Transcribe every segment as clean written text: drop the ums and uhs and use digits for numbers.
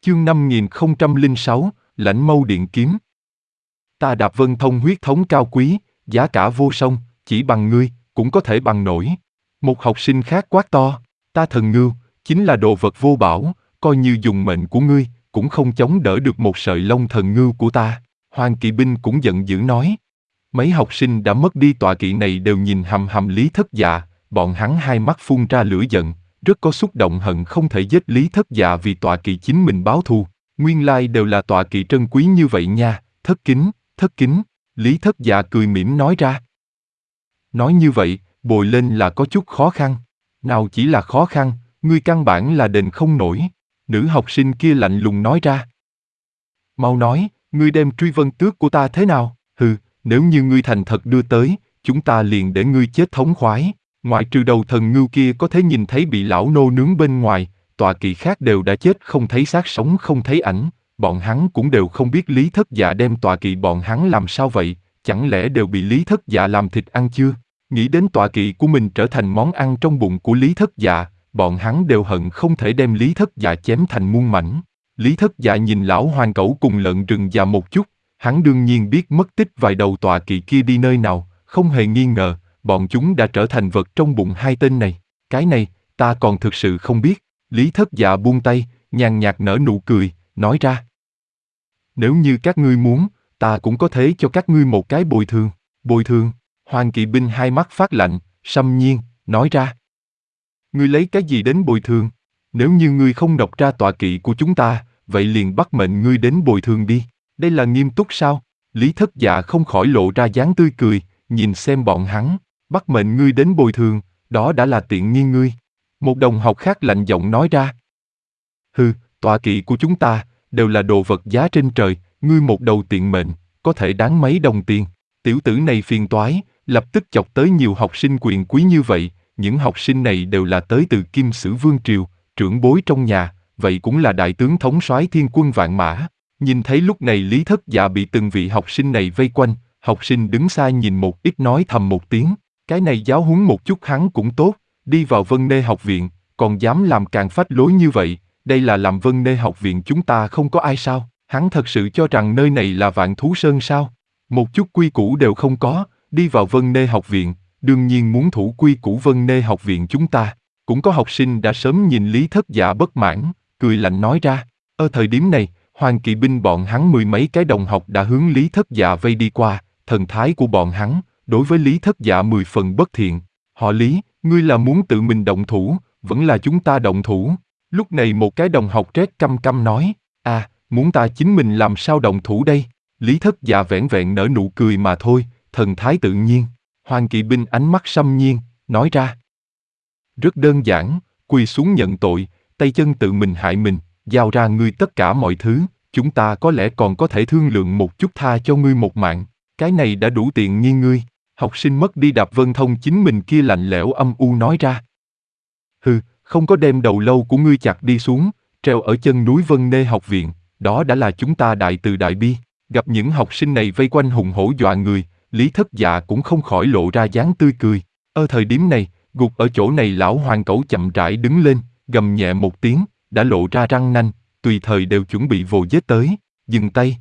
Chương 5006, Lãnh Mâu Điện Kiếm. Ta đạp Vân Thông huyết thống cao quý, giá cả vô song, chỉ bằng ngươi, cũng có thể bằng nổi. Một học sinh khác quát to, ta Thần Ngưu, chính là đồ vật vô bảo, coi như dùng mệnh của ngươi, cũng không chống đỡ được một sợi lông thần ngưu của ta. Hoàng kỵ binh cũng giận dữ nói. Mấy học sinh đã mất đi tọa kỵ này đều nhìn hằm hằm Lý Thất Dạ, bọn hắn hai mắt phun ra lửa giận, rất có xúc động hận không thể giết Lý Thất Dạ vì tọa kỵ chính mình báo thù. Nguyên lai đều là tọa kỵ trân quý như vậy nha, thất kính, Lý Thất Dạ cười mỉm nói ra. Nói như vậy, bồi lên là có chút khó khăn. Nào chỉ là khó khăn, ngươi căn bản là đền không nổi. Nữ học sinh kia lạnh lùng nói ra. Mau nói, ngươi đem truy vân tước của ta thế nào? Hừ, nếu như ngươi thành thật đưa tới, chúng ta liền để ngươi chết thống khoái. Ngoại trừ đầu thần ngưu kia có thể nhìn thấy bị lão nô nướng bên ngoài, tọa kỵ khác đều đã chết không thấy xác sống không thấy ảnh. Bọn hắn cũng đều không biết Lý Thất Dạ đem tọa kỵ bọn hắn làm sao vậy, chẳng lẽ đều bị Lý Thất Dạ làm thịt ăn chưa? Nghĩ đến tọa kỵ của mình trở thành món ăn trong bụng của Lý Thất Dạ, bọn hắn đều hận không thể đem Lý Thất Dạ chém thành muôn mảnh. Lý Thất Dạ nhìn lão hoàng cẩu cùng lợn rừng già một chút, hắn đương nhiên biết mất tích vài đầu tọa kỵ kia đi nơi nào, không hề nghi ngờ, bọn chúng đã trở thành vật trong bụng hai tên này. Cái này, ta còn thực sự không biết. Lý Thất Dạ buông tay, nhàn nhạt nở nụ cười, nói ra. Nếu như các ngươi muốn, ta cũng có thể cho các ngươi một cái bồi thường. Bồi thường? Hoàng kỵ binh hai mắt phát lạnh, xâm nhiên, nói ra. Ngươi lấy cái gì đến bồi thường? Nếu như ngươi không đọc ra tọa kỵ của chúng ta, vậy liền bắt mệnh ngươi đến bồi thường đi. Đây là nghiêm túc sao? Lý Thất Dạ không khỏi lộ ra dáng tươi cười, nhìn xem bọn hắn. Bắt mệnh ngươi đến bồi thường, đó đã là tiện nghi ngươi. Một đồng học khác lạnh giọng nói ra. Hừ, tọa kỵ của chúng ta, đều là đồ vật giá trên trời, ngươi một đầu tiện mệnh, có thể đáng mấy đồng tiền. Tiểu tử này phiền toái, lập tức chọc tới nhiều học sinh quyền quý như vậy, những học sinh này đều là tới từ Kim Sử Vương Triều, trưởng bối trong nhà, vậy cũng là đại tướng thống soái thiên quân vạn mã. Nhìn thấy lúc này Lý Thất Dạ bị từng vị học sinh này vây quanh, học sinh đứng xa nhìn một ít nói thầm một tiếng, cái này giáo huấn một chút hắn cũng tốt, đi vào Vân Nê học viện, còn dám làm càng phách lối như vậy, đây là làm Vân Nê học viện chúng ta không có ai sao? Hắn thật sự cho rằng nơi này là Vạn Thú Sơn sao? Một chút quy củ đều không có, đi vào Vân Nê học viện, đương nhiên muốn thủ quy củ Vân Nê học viện chúng ta. Cũng có học sinh đã sớm nhìn Lý Thất Dạ bất mãn, cười lạnh nói ra. Ở thời điểm này, Hoàng kỵ binh bọn hắn mười mấy cái đồng học đã hướng Lý Thất Dạ vây đi qua, thần thái của bọn hắn, đối với Lý Thất Dạ 10 phần bất thiện. Họ Lý, ngươi là muốn tự mình động thủ, vẫn là chúng ta động thủ? Lúc này một cái đồng học rét căm căm nói, muốn ta chính mình làm sao động thủ đây? Lý Thất Dạ vẻn vẹn nở nụ cười mà thôi, thần thái tự nhiên. Hoàng kỵ binh ánh mắt xâm nhiên, nói ra. Rất đơn giản, quỳ xuống nhận tội, tay chân tự mình hại mình, giao ra ngươi tất cả mọi thứ, chúng ta có lẽ còn có thể thương lượng một chút tha cho ngươi một mạng. Cái này đã đủ tiện nghi ngươi. Học sinh mất đi đạp Vân Thông chính mình kia lạnh lẽo âm u nói ra. Hừ, không có đem đầu lâu của ngươi chặt đi xuống, treo ở chân núi Vân Nê học viện, đó đã là chúng ta đại từ đại bi. Gặp những học sinh này vây quanh hùng hổ dọa người, Lý Thất Dạ cũng không khỏi lộ ra dáng tươi cười. Ở thời điểm này, gục ở chỗ này lão hoàng cẩu chậm rãi đứng lên, gầm nhẹ một tiếng, đã lộ ra răng nanh, tùy thời đều chuẩn bị vồ giết tới. Dừng tay.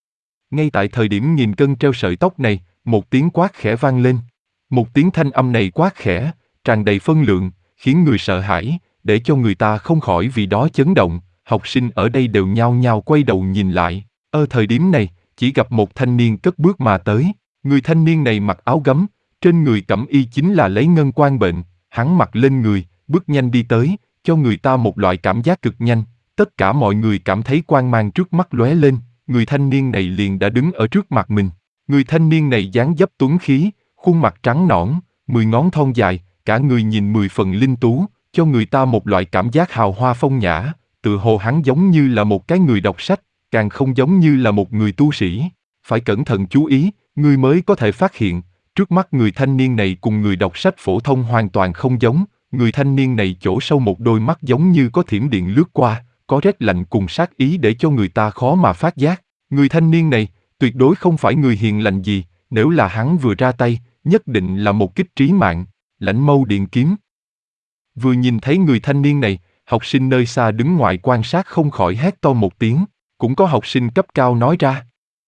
Ngay tại thời điểm nghìn cân treo sợi tóc này, một tiếng quát khẽ vang lên. Một tiếng thanh âm này quát khẽ, tràn đầy phân lượng, khiến người sợ hãi, để cho người ta không khỏi vì đó chấn động. Học sinh ở đây đều nhao nhao quay đầu nhìn lại. Ở thời điểm này, chỉ gặp một thanh niên cất bước mà tới. Người thanh niên này mặc áo gấm, trên người cẩm y chính là lấy ngân quan bệnh. Hắn mặc lên người, bước nhanh đi tới, cho người ta một loại cảm giác cực nhanh. Tất cả mọi người cảm thấy quang mang trước mắt lóe lên, người thanh niên này liền đã đứng ở trước mặt mình. Người thanh niên này dáng dấp tuấn khí, khuôn mặt trắng nõn, 10 ngón thon dài, cả người nhìn 10 phần linh tú, cho người ta một loại cảm giác hào hoa phong nhã, tự hồ hắn giống như là một cái người đọc sách, càng không giống như là một người tu sĩ. Phải cẩn thận chú ý, ngươi mới có thể phát hiện, trước mắt người thanh niên này cùng người đọc sách phổ thông hoàn toàn không giống, người thanh niên này chỗ sâu một đôi mắt giống như có thiểm điện lướt qua, có rét lạnh cùng sát ý để cho người ta khó mà phát giác. Người thanh niên này, tuyệt đối không phải người hiền lành gì, nếu là hắn vừa ra tay, nhất định là một kích trí mạng. Lãnh Mâu Điện Kiếm. Vừa nhìn thấy người thanh niên này, Học sinh nơi xa đứng ngoài quan sát không khỏi hét to một tiếng, cũng có học sinh cấp cao nói ra.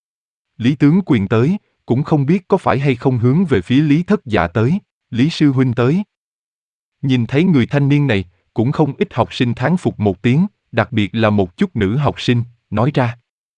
Lý tướng quyền tới, cũng không biết có phải hay không hướng về phía Lý Thất Dạ tới, Lý sư huynh tới. Nhìn thấy người thanh niên này, cũng không ít học sinh thán phục một tiếng, đặc biệt là một chút nữ học sinh, nói ra.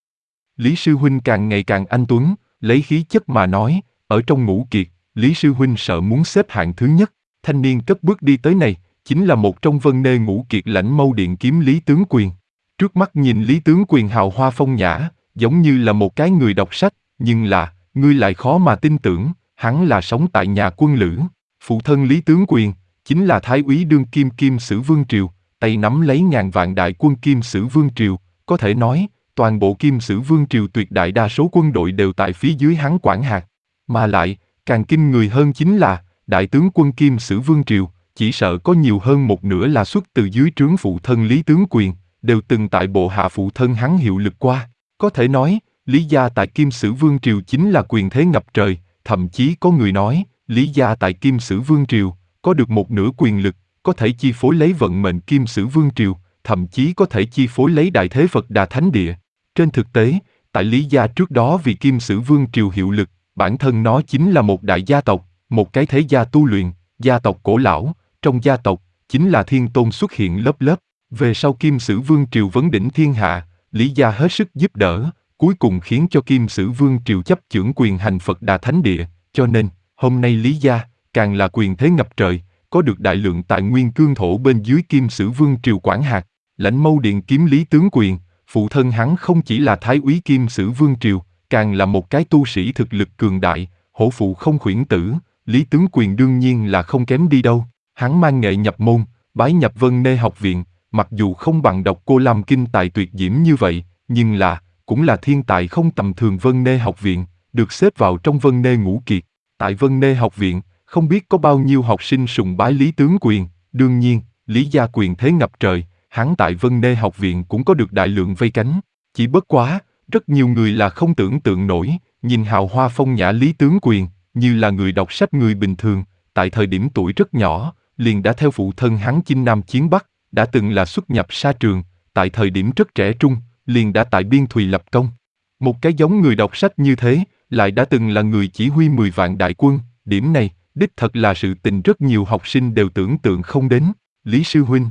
Lý sư huynh càng ngày càng anh tuấn, lấy khí chất mà nói, ở trong ngũ kiệt, Lý sư huynh sợ muốn xếp hạng thứ nhất. Thanh niên cất bước đi tới này, chính là một trong vân nê ngũ kiệt lãnh mâu điện kiếm Lý tướng quyền. Trước mắt nhìn Lý tướng quyền hào hoa phong nhã, giống như là một cái người đọc sách, nhưng là, ngươi lại khó mà tin tưởng, hắn là sống tại nhà quân lữ. Phụ thân Lý tướng quyền, chính là thái úy đương kim Kim Sử Vương Triều, tay nắm lấy ngàn vạn đại quân Kim Sử Vương Triều, có thể nói, toàn bộ Kim Sử Vương Triều tuyệt đại đa số quân đội đều tại phía dưới hắn quản hạt. Mà lại, càng kinh người hơn chính là, đại tướng quân Kim Sử Vương Triều, chỉ sợ có nhiều hơn một nửa là xuất từ dưới trướng phụ thân Lý tướng quyền, đều từng tại bộ hạ phụ thân hắn hiệu lực qua. Có thể nói, Lý gia tại Kim Sử Vương Triều chính là quyền thế ngập trời, thậm chí có người nói, Lý gia tại Kim Sử Vương Triều, có được một nửa quyền lực, có thể chi phối lấy vận mệnh Kim Sử Vương Triều, thậm chí có thể chi phối lấy đại thế Phật Đà Thánh Địa. Trên thực tế, tại Lý gia trước đó vì Kim Sử Vương Triều hiệu lực, bản thân nó chính là một đại gia tộc, một cái thế gia tu luyện, gia tộc cổ lão, trong gia tộc, chính là thiên tôn xuất hiện lớp lớp. Về sau Kim Sử Vương Triều vấn đỉnh thiên hạ, Lý gia hết sức giúp đỡ, cuối cùng khiến cho Kim Sử Vương Triều chấp chưởng quyền hành Phật Đà Thánh Địa, cho nên, hôm nay Lý gia, càng là quyền thế ngập trời, có được đại lượng tài nguyên cương thổ bên dưới Kim Sử Vương Triều quản hạt, lãnh mâu điện kiếm Lý tướng quyền, phụ thân hắn không chỉ là thái úy Kim Sử Vương Triều, càng là một cái tu sĩ thực lực cường đại, hổ phụ không khuyển tử, Lý tướng quyền đương nhiên là không kém đi đâu. Hắn mang nghệ nhập môn, bái nhập Vân Nê học viện, mặc dù không bằng Độc Cô Lam kinh tài tuyệt diễm như vậy, nhưng là, cũng là thiên tài không tầm thường. Vân Nê học viện, được xếp vào trong Vân Nê ngũ kiệt. Tại Vân Nê học viện, không biết có bao nhiêu học sinh sùng bái Lý tướng quyền, đương nhiên, Lý gia quyền thế ngập trời, hắn tại Vân Nê học viện cũng có được đại lượng vây cánh. Chỉ bất quá, rất nhiều người là không tưởng tượng nổi, nhìn hào hoa phong nhã Lý tướng quyền, như là người đọc sách người bình thường, tại thời điểm tuổi rất nhỏ, liền đã theo phụ thân hắn chinh nam chiến bắc, đã từng là xuất nhập sa trường, tại thời điểm rất trẻ trung, liền đã tại biên thùy lập công. Một cái giống người đọc sách như thế, lại đã từng là người chỉ huy 10 vạn đại quân, điểm này, đích thật là sự tình rất nhiều học sinh đều tưởng tượng không đến. Lý sư huynh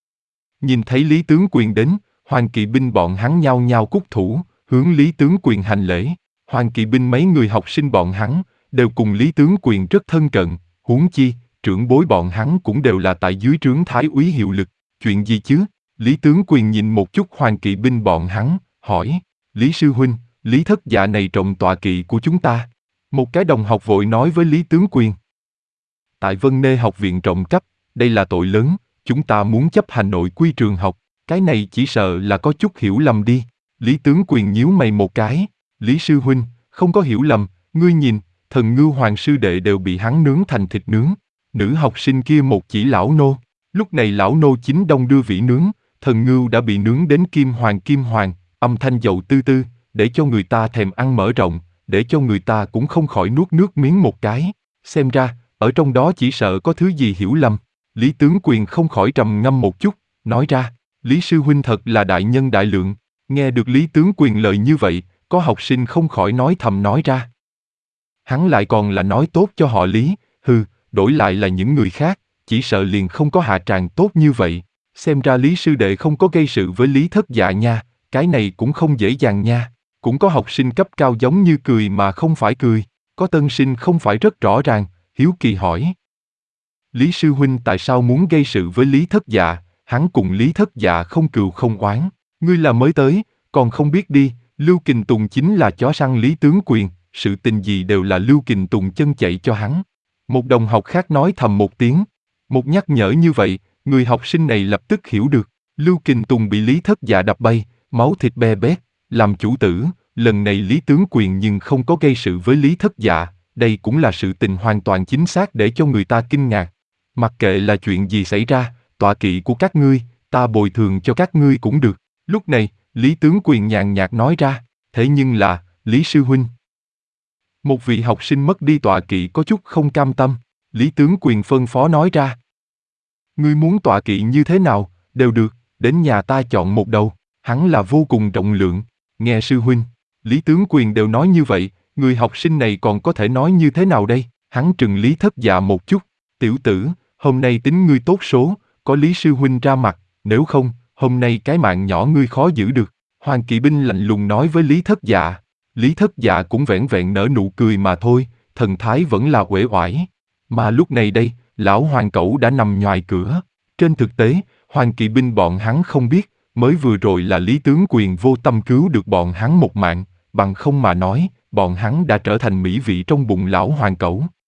nhìn thấy Lý tướng quyền đến, Hoàng kỵ binh bọn hắn nhao nhao cúc thủ, hướng Lý tướng quyền hành lễ. Hoàng kỵ binh mấy người học sinh bọn hắn, đều cùng Lý tướng quyền rất thân cận, huống chi, trưởng bối bọn hắn cũng đều là tại dưới trướng thái úy hiệu lực. Chuyện gì chứ? Lý tướng quyền nhìn một chút Hoàng kỵ binh bọn hắn, hỏi, Lý sư huynh, Lý Thất Dạ này trộm tọa kỵ của chúng ta. Một cái đồng học vội nói với Lý tướng quyền. Tại Vân Nê học viện trộm cắp, đây là tội lớn, chúng ta muốn chấp hành nội quy trường học, cái này chỉ sợ là có chút hiểu lầm đi. Lý tướng quyền nhíu mày một cái, Lý sư huynh, không có hiểu lầm, ngươi nhìn, Thần Ngưu Hoàng sư đệ đều bị hắn nướng thành thịt nướng. Nữ học sinh kia một chỉ lão nô, lúc này lão nô chính đông đưa vỉ nướng, Thần Ngưu đã bị nướng đến kim hoàng, âm thanh dầu tư tư, để cho người ta thèm ăn mở rộng, để cho người ta cũng không khỏi nuốt nước miếng một cái. Xem ra, ở trong đó chỉ sợ có thứ gì hiểu lầm. Lý tướng quyền không khỏi trầm ngâm một chút, nói ra, Lý sư huynh thật là đại nhân đại lượng. Nghe được Lý tướng quyền lời như vậy, có học sinh không khỏi nói thầm nói ra. Hắn lại còn là nói tốt cho họ Lý, đổi lại là những người khác, chỉ sợ liền không có hạ tràng tốt như vậy. Xem ra Lý sư đệ không có gây sự với Lý Thất Dạ nha, cái này cũng không dễ dàng nha. Cũng có học sinh cấp cao giống như cười mà không phải cười, có tân sinh không phải rất rõ ràng, hiếu kỳ hỏi. Lý sư huynh tại sao muốn gây sự với Lý Thất Dạ, hắn cùng Lý Thất Dạ không cừu không oán, ngươi là mới tới, còn không biết đi, Lưu Kình Tùng chính là chó săn Lý tướng quyền, sự tình gì đều là Lưu Kình Tùng chân chạy cho hắn. Một đồng học khác nói thầm một tiếng, một nhắc nhở như vậy, người học sinh này lập tức hiểu được, Lưu Kình Tùng bị Lý Thất Dạ đập bay, máu thịt be bét, làm chủ tử, lần này Lý tướng quyền nhưng không có gây sự với Lý Thất Dạ, đây cũng là sự tình hoàn toàn chính xác để cho người ta kinh ngạc. Mặc kệ là chuyện gì xảy ra, tọa kỵ của các ngươi, ta bồi thường cho các ngươi cũng được. Lúc này, Lý tướng quyền nhàn nhạt nói ra, thế nhưng là, Lý sư huynh. Một vị học sinh mất đi tọa kỵ có chút không cam tâm, Lý tướng quyền phân phó nói ra. Ngươi muốn tọa kỵ như thế nào, Đều được, đến nhà ta chọn một đầu. Hắn là vô cùng rộng lượng. Nghe sư huynh, Lý Tướng Quyền đều nói như vậy, người học sinh này còn có thể nói như thế nào đây? Hắn trừng Lý Thất Dạ một chút. Tiểu tử, hôm nay tính ngươi tốt số, có Lý sư huynh ra mặt, nếu không, hôm nay cái mạng nhỏ ngươi khó giữ được. Hoàng Kỵ Binh lạnh lùng nói với Lý Thất Dạ. Lý Thất Dạ cũng vẻn vẹn nở nụ cười mà thôi, thần thái vẫn là uể oải. Mà lúc này đây, lão Hoàng Cẩu đã nằm ngoài cửa. Trên thực tế, Hoàng Kỵ Binh bọn hắn không biết, mới vừa rồi là Lý Tướng Quyền vô tâm cứu được bọn hắn một mạng, bằng không mà nói, bọn hắn đã trở thành mỹ vị trong bụng lão Hoàng Cẩu.